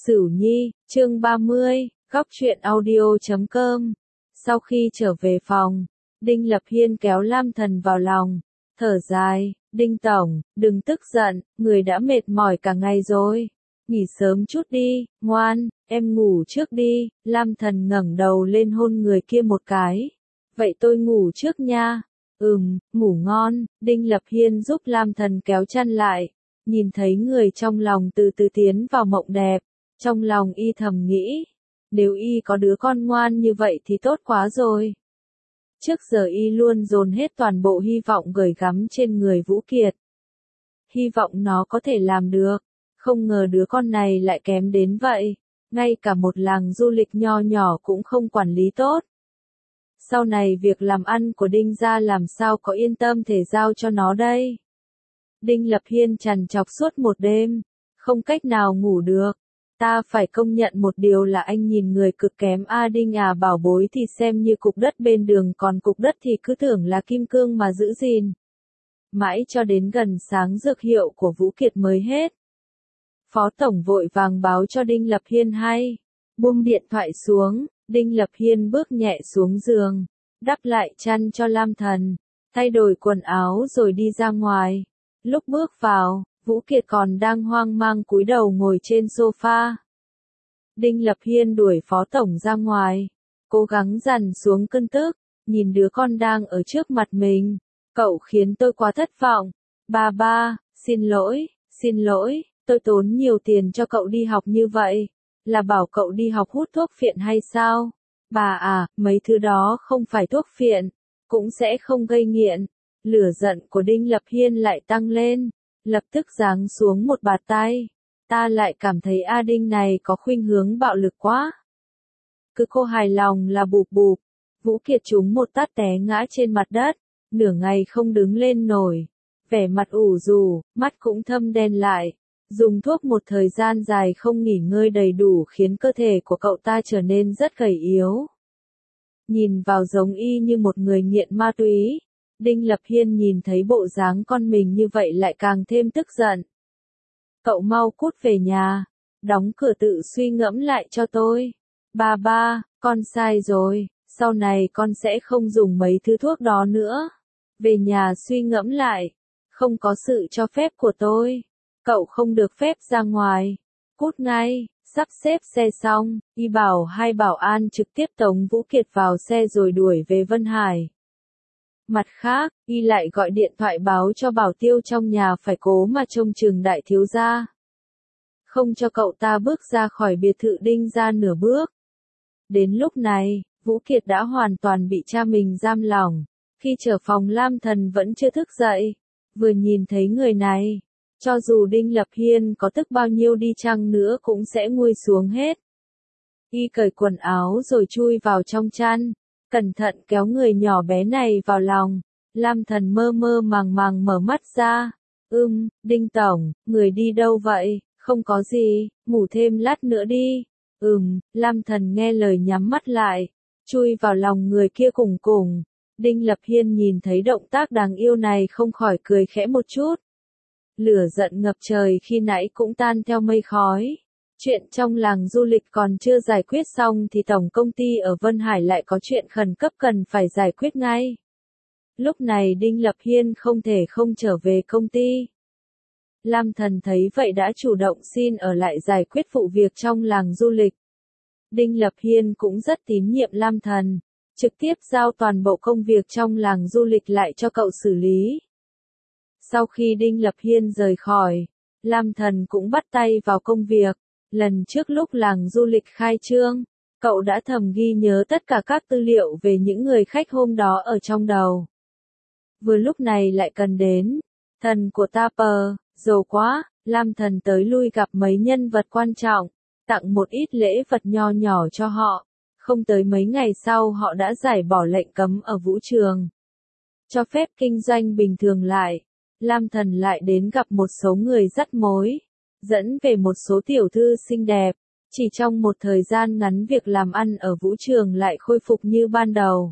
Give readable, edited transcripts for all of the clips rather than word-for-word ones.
Sửu Nhi, chương 30, góc truyện audio.com. Sau khi trở về phòng, Đinh Lập Hiên kéo Lam Thần vào lòng, thở dài, Đinh Tổng, đừng tức giận, người đã mệt mỏi cả ngày rồi. Nghỉ sớm chút đi, ngoan, em ngủ trước đi. Lam Thần ngẩng đầu lên hôn người kia một cái. Vậy tôi ngủ trước nha. Ngủ ngon. Đinh Lập Hiên giúp Lam Thần kéo chăn lại, nhìn thấy người trong lòng từ từ tiến vào mộng đẹp. Trong lòng y thầm nghĩ, nếu y có đứa con ngoan như vậy thì tốt quá rồi. Trước giờ y luôn dồn hết toàn bộ hy vọng gửi gắm trên người Vũ Kiệt. Hy vọng nó có thể làm được, không ngờ đứa con này lại kém đến vậy, ngay cả một làng du lịch nho nhỏ cũng không quản lý tốt. Sau này việc làm ăn của Đinh gia làm sao có yên tâm thể giao cho nó đây. Đinh Lập Hiên trằn trọc suốt một đêm, không cách nào ngủ được. Ta phải công nhận một điều là anh nhìn người cực kém a Đinh à, bảo bối thì xem như cục đất bên đường, còn cục đất thì cứ tưởng là kim cương mà giữ gìn. Mãi cho đến gần sáng dược hiệu của Vũ Kiệt mới hết. Phó Tổng vội vàng báo cho Đinh Lập Hiên hay. Buông điện thoại xuống, Đinh Lập Hiên bước nhẹ xuống giường, đắp lại chăn cho Lam Thần, thay đổi quần áo rồi đi ra ngoài. Lúc bước vào, Vũ Kiệt còn đang hoang mang cúi đầu ngồi trên sofa. Đinh Lập Hiên đuổi Phó Tổng ra ngoài, cố gắng dằn xuống cơn tức, nhìn đứa con đang ở trước mặt mình. Cậu khiến tôi quá thất vọng. Ba, xin lỗi, tôi tốn nhiều tiền cho cậu đi học như vậy. Là bảo cậu đi học hút thuốc phiện hay sao? Bà à, mấy thứ đó không phải thuốc phiện, cũng sẽ không gây nghiện. Lửa giận của Đinh Lập Hiên lại tăng lên, lập tức giáng xuống một bạt tay. Ta lại cảm thấy A Đinh này có khuynh hướng bạo lực quá. Cứ cô hài lòng là bụp bụp. Vũ Kiệt trúng một tát té ngã trên mặt đất, nửa ngày không đứng lên nổi. Vẻ mặt ủ rũ, mắt cũng thâm đen lại. Dùng thuốc một thời gian dài không nghỉ ngơi đầy đủ khiến cơ thể của cậu ta trở nên rất gầy yếu. Nhìn vào giống y như một người nghiện ma túy. Đinh Lập Hiên nhìn thấy bộ dáng con mình như vậy lại càng thêm tức giận. Cậu mau cút về nhà, đóng cửa tự suy ngẫm lại cho tôi. Ba, con sai rồi, sau này con sẽ không dùng mấy thứ thuốc đó nữa. Về nhà suy ngẫm lại, không có sự cho phép của tôi, cậu không được phép ra ngoài. Cút ngay. Sắp xếp xe xong, y bảo hai bảo an trực tiếp tống Vũ Kiệt vào xe rồi đuổi về Vân Hải. Mặt khác, y lại gọi điện thoại báo cho Bảo Tiêu trong nhà phải cố mà trông chừng đại thiếu gia. Không cho cậu ta bước ra khỏi biệt thự Đinh gia nửa bước. Đến lúc này, Vũ Kiệt đã hoàn toàn bị cha mình giam lỏng. Khi trở phòng Lam Thần vẫn chưa thức dậy. Vừa nhìn thấy người này, cho dù Đinh Lập Hiên có tức bao nhiêu đi chăng nữa cũng sẽ nguôi xuống hết. Y cởi quần áo rồi chui vào trong chăn, cẩn thận kéo người nhỏ bé này vào lòng. Lam Thần mơ mơ màng màng mở mắt ra. Đinh Tổng, người đi đâu vậy? Không có gì, ngủ thêm lát nữa đi. Lam Thần nghe lời nhắm mắt lại, chui vào lòng người kia cùng cùng. Đinh Lập Hiên nhìn thấy động tác đáng yêu này không khỏi cười khẽ một chút. Lửa giận ngập trời khi nãy cũng tan theo mây khói. Chuyện trong làng du lịch còn chưa giải quyết xong thì tổng công ty ở Vân Hải lại có chuyện khẩn cấp cần phải giải quyết ngay. Lúc này Đinh Lập Hiên không thể không trở về công ty. Lam Thần thấy vậy đã chủ động xin ở lại giải quyết vụ việc trong làng du lịch. Đinh Lập Hiên cũng rất tín nhiệm Lam Thần, trực tiếp giao toàn bộ công việc trong làng du lịch lại cho cậu xử lý. Sau khi Đinh Lập Hiên rời khỏi, Lam Thần cũng bắt tay vào công việc. Lần trước lúc làng du lịch khai trương, cậu đã thầm ghi nhớ tất cả các tư liệu về những người khách hôm đó ở trong đầu. Vừa lúc này lại cần đến thần của Tupper, giàu quá. Lam Thần tới lui gặp mấy nhân vật quan trọng, tặng một ít lễ vật nho nhỏ cho họ. Không tới mấy ngày sau họ đã giải bỏ lệnh cấm ở vũ trường, cho phép kinh doanh bình thường lại. Lam Thần lại đến gặp một số người dắt mối, dẫn về một số tiểu thư xinh đẹp. Chỉ trong một thời gian ngắn việc làm ăn ở vũ trường lại khôi phục như ban đầu.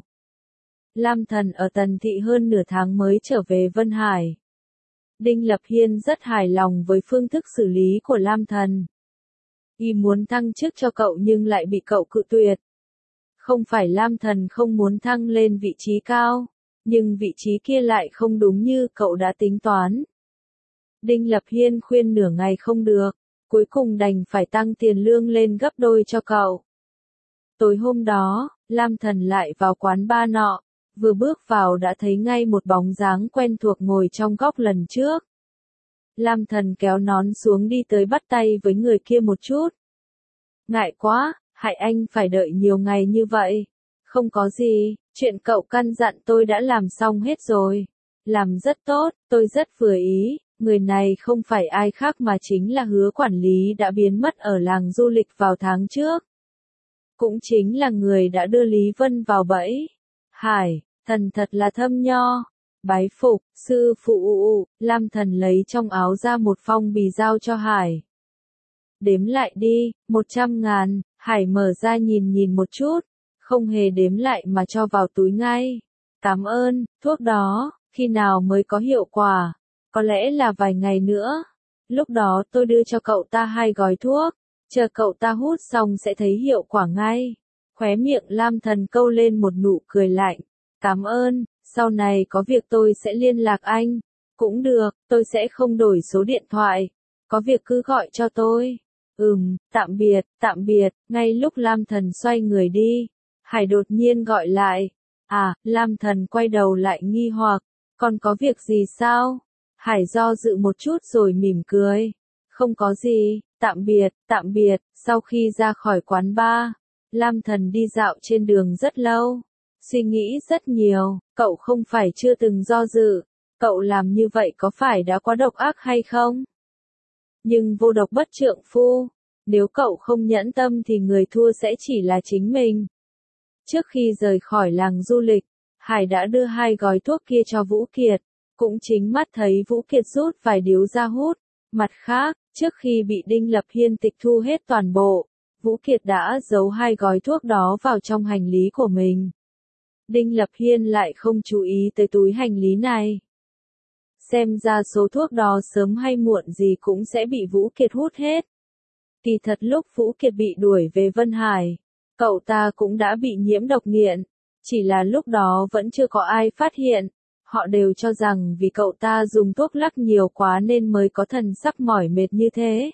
Lam Thần ở Tần Thị hơn nửa tháng mới trở về Vân Hải. Đinh Lập Hiên rất hài lòng với phương thức xử lý của Lam Thần. Y muốn thăng chức cho cậu nhưng lại bị cậu cự tuyệt. Không phải Lam Thần không muốn thăng lên vị trí cao, nhưng vị trí kia lại không đúng như cậu đã tính toán. Đinh Lập Hiên khuyên nửa ngày không được, cuối cùng đành phải tăng tiền lương lên gấp đôi cho cậu. Tối hôm đó, Lam Thần lại vào quán bar nọ, vừa bước vào đã thấy ngay một bóng dáng quen thuộc ngồi trong góc lần trước. Lam Thần kéo nón xuống đi tới bắt tay với người kia một chút. Ngại quá, hại anh phải đợi nhiều ngày như vậy. Không có gì, chuyện cậu căn dặn tôi đã làm xong hết rồi. Làm rất tốt, tôi rất vừa ý, người này không phải ai khác mà chính là Hứa quản lý đã biến mất ở làng du lịch vào tháng trước. Cũng chính là người đã đưa Lý Vân vào bẫy. Hải, thần thật là thâm nho. Bái phục, sư phụ. Lam Thần lấy trong áo ra một phong bì giao cho Hải. Đếm lại đi, 100.000, Hải mở ra nhìn một chút, không hề đếm lại mà cho vào túi ngay. Cảm ơn, thuốc đó, khi nào mới có hiệu quả? Có lẽ là vài ngày nữa. Lúc đó tôi đưa cho cậu ta 2 gói thuốc, chờ cậu ta hút xong sẽ thấy hiệu quả ngay. Khóe miệng Lam Thần câu lên một nụ cười lạnh. Cảm ơn, sau này có việc tôi sẽ liên lạc anh. Cũng được, tôi sẽ không đổi số điện thoại. Có việc cứ gọi cho tôi. Tạm biệt, ngay lúc Lam Thần xoay người đi, Hải đột nhiên gọi lại. À, Lam Thần quay đầu lại nghi hoặc, còn có việc gì sao? Hải do dự một chút rồi mỉm cười. Không có gì, tạm biệt, sau khi ra khỏi quán bar, Lam Thần đi dạo trên đường rất lâu, suy nghĩ rất nhiều, cậu không phải chưa từng do dự, cậu làm như vậy có phải đã quá độc ác hay không? Nhưng vô độc bất trượng phu, nếu cậu không nhẫn tâm thì người thua sẽ chỉ là chính mình. Trước khi rời khỏi làng du lịch, Hải đã đưa 2 gói thuốc kia cho Vũ Kiệt, cũng chính mắt thấy Vũ Kiệt rút vài điếu ra hút. Mặt khác, trước khi bị Đinh Lập Hiên tịch thu hết toàn bộ, Vũ Kiệt đã giấu 2 gói thuốc đó vào trong hành lý của mình. Đinh Lập Hiên lại không chú ý tới túi hành lý này. Xem ra số thuốc đó sớm hay muộn gì cũng sẽ bị Vũ Kiệt hút hết. Kỳ thật lúc Vũ Kiệt bị đuổi về Vân Hải, cậu ta cũng đã bị nhiễm độc nghiện, chỉ là lúc đó vẫn chưa có ai phát hiện. Họ đều cho rằng vì cậu ta dùng thuốc lắc nhiều quá nên mới có thần sắc mỏi mệt như thế.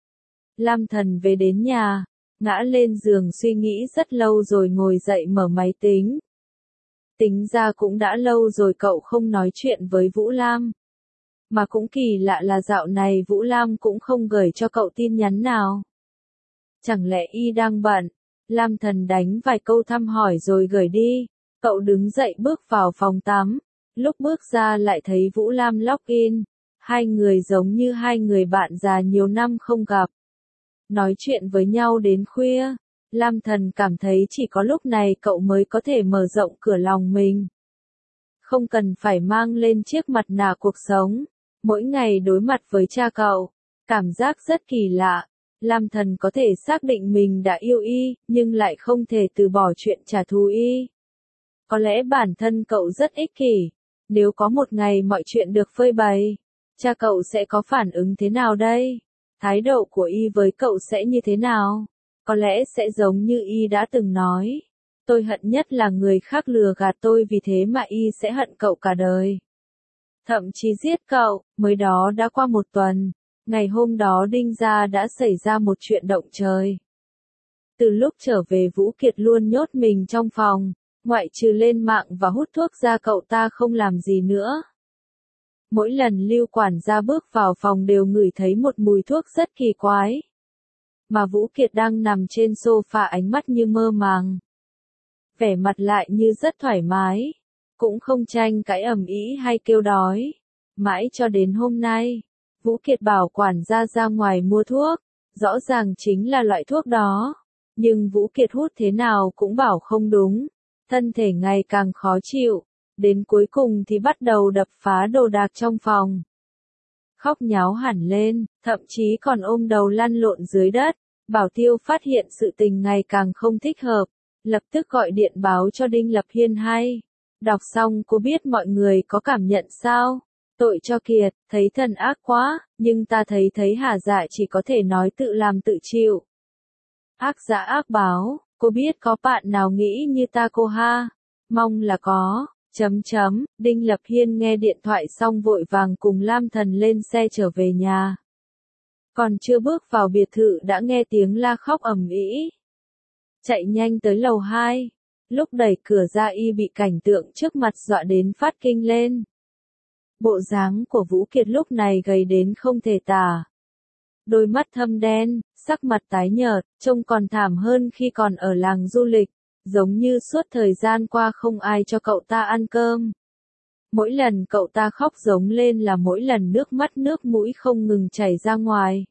Lam Thần về đến nhà, ngã lên giường suy nghĩ rất lâu rồi ngồi dậy mở máy tính. Tính ra cũng đã lâu rồi cậu không nói chuyện với Vũ Lam. Mà cũng kỳ lạ là dạo này Vũ Lam cũng không gửi cho cậu tin nhắn nào. Chẳng lẽ y đang bận? Lam Thần đánh vài câu thăm hỏi rồi gửi đi. Cậu đứng dậy bước vào phòng tắm. Lúc bước ra lại thấy Vũ Lam login. 2 người giống như 2 người bạn già nhiều năm không gặp. Nói chuyện với nhau đến khuya. Lam Thần cảm thấy chỉ có lúc này cậu mới có thể mở rộng cửa lòng mình. Không cần phải mang lên chiếc mặt nạ cuộc sống. Mỗi ngày đối mặt với cha cậu. Cảm giác rất kỳ lạ. Lam Thần có thể xác định mình đã yêu y, nhưng lại không thể từ bỏ chuyện trả thù y. Có lẽ bản thân cậu rất ích kỷ. Nếu có một ngày mọi chuyện được phơi bày, cha cậu sẽ có phản ứng thế nào đây? Thái độ của y với cậu sẽ như thế nào? Có lẽ sẽ giống như y đã từng nói. Tôi hận nhất là người khác lừa gạt tôi, vì thế mà y sẽ hận cậu cả đời. Thậm chí giết cậu. Mới đó đã qua 1 tuần. Ngày hôm đó Đinh gia đã xảy ra một chuyện động trời. Từ lúc trở về Vũ Kiệt luôn nhốt mình trong phòng, ngoại trừ lên mạng và hút thuốc ra cậu ta không làm gì nữa. Mỗi lần Lưu quản gia bước vào phòng đều ngửi thấy một mùi thuốc rất kỳ quái. Mà Vũ Kiệt đang nằm trên sofa ánh mắt như mơ màng. Vẻ mặt lại như rất thoải mái. Cũng không tranh cãi ầm ĩ hay kêu đói. Mãi cho đến hôm nay, Vũ Kiệt bảo quản gia ra ngoài mua thuốc. Rõ ràng chính là loại thuốc đó. Nhưng Vũ Kiệt hút thế nào cũng bảo không đúng. Thân thể ngày càng khó chịu. Đến cuối cùng thì bắt đầu đập phá đồ đạc trong phòng. Khóc nháo hẳn lên, thậm chí còn ôm đầu lăn lộn dưới đất. Bảo Tiêu phát hiện sự tình ngày càng không thích hợp. Lập tức gọi điện báo cho Đinh Lập Hiên hay. Đọc xong cô biết mọi người có cảm nhận sao? Tội cho Kiệt, thấy thần ác quá, nhưng ta thấy Hà Dạ chỉ có thể nói tự làm tự chịu. Ác dã ác báo, cô biết có bạn nào nghĩ như ta cô ha? Mong là có. Đinh Lập Hiên nghe điện thoại xong vội vàng cùng Lam Thần lên xe trở về nhà. Còn chưa bước vào biệt thự đã nghe tiếng la khóc ầm ĩ. Chạy nhanh tới lầu 2. Lúc đẩy cửa ra y bị cảnh tượng trước mặt dọa đến phát kinh lên. Bộ dáng của Vũ Kiệt lúc này gầy đến không thể tả. Đôi mắt thâm đen, sắc mặt tái nhợt, trông còn thảm hơn khi còn ở làng du lịch, giống như suốt thời gian qua không ai cho cậu ta ăn cơm. Mỗi lần cậu ta khóc giống lên là mỗi lần nước mắt nước mũi không ngừng chảy ra ngoài.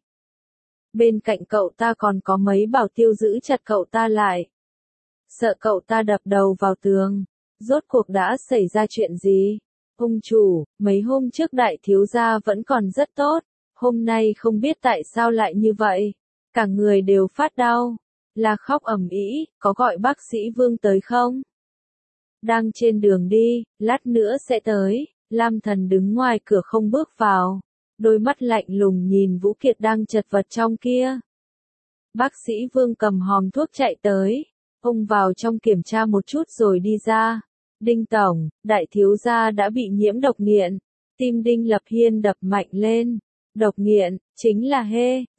Bên cạnh cậu ta còn có mấy bảo tiêu giữ chặt cậu ta lại. Sợ cậu ta đập đầu vào tường. Rốt cuộc đã xảy ra chuyện gì? Ông chủ, mấy hôm trước đại thiếu gia vẫn còn rất tốt. Hôm nay không biết tại sao lại như vậy. Cả người đều phát đau. Là khóc ầm ĩ, có gọi bác sĩ Vương tới không? Đang trên đường đi, lát nữa sẽ tới. Lam Thần đứng ngoài cửa không bước vào. Đôi mắt lạnh lùng nhìn Vũ Kiệt đang chật vật trong kia. Bác sĩ Vương cầm hòm thuốc chạy tới. Ông vào trong kiểm tra một chút rồi đi ra. Đinh tổng, đại thiếu gia đã bị nhiễm độc nghiện. Tim Đinh Lập Hiên đập mạnh lên. Độc nghiện, chính là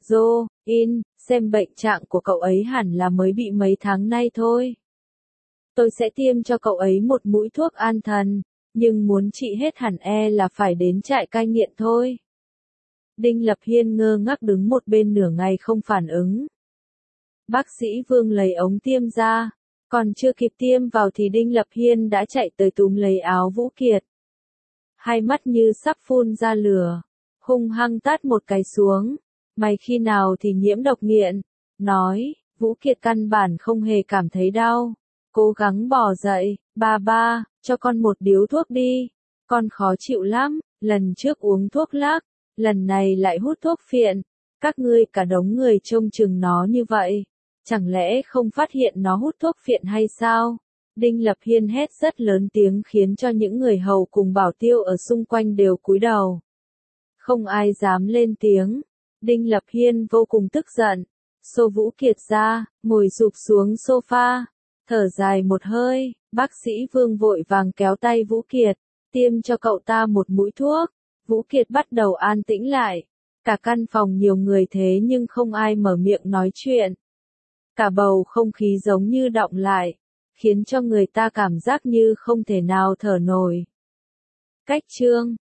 heroin, xem bệnh trạng của cậu ấy hẳn là mới bị mấy tháng nay thôi. Tôi sẽ tiêm cho cậu ấy một mũi thuốc an thần, nhưng muốn trị hết hẳn là phải đến trại cai nghiện thôi. Đinh Lập Hiên ngơ ngác đứng một bên nửa ngày không phản ứng. Bác sĩ Vương lấy ống tiêm ra, còn chưa kịp tiêm vào thì Đinh Lập Hiên đã chạy tới túm lấy áo Vũ Kiệt. Hai mắt như sắp phun ra lửa, hung hăng tát một cái xuống. Mày khi nào thì nhiễm độc nghiện? Nói, Vũ Kiệt căn bản không hề cảm thấy đau. Cố gắng bò dậy, ba, cho con một điếu thuốc đi. Con khó chịu lắm, lần trước uống thuốc lắc, lần này lại hút thuốc phiện. Các ngươi cả đống người trông chừng nó như vậy. Chẳng lẽ không phát hiện nó hút thuốc phiện hay sao? Đinh Lập Hiên hét rất lớn tiếng khiến cho những người hầu cùng bảo tiêu ở xung quanh đều cúi đầu. Không ai dám lên tiếng. Đinh Lập Hiên vô cùng tức giận. Xô Vũ Kiệt ra, ngồi rụp xuống sofa. Thở dài một hơi, bác sĩ Vương vội vàng kéo tay Vũ Kiệt, tiêm cho cậu ta một mũi thuốc. Vũ Kiệt bắt đầu an tĩnh lại. Cả căn phòng nhiều người thế nhưng không ai mở miệng nói chuyện. Cả bầu không khí giống như đọng lại, khiến cho người ta cảm giác như không thể nào thở nổi. Cách chương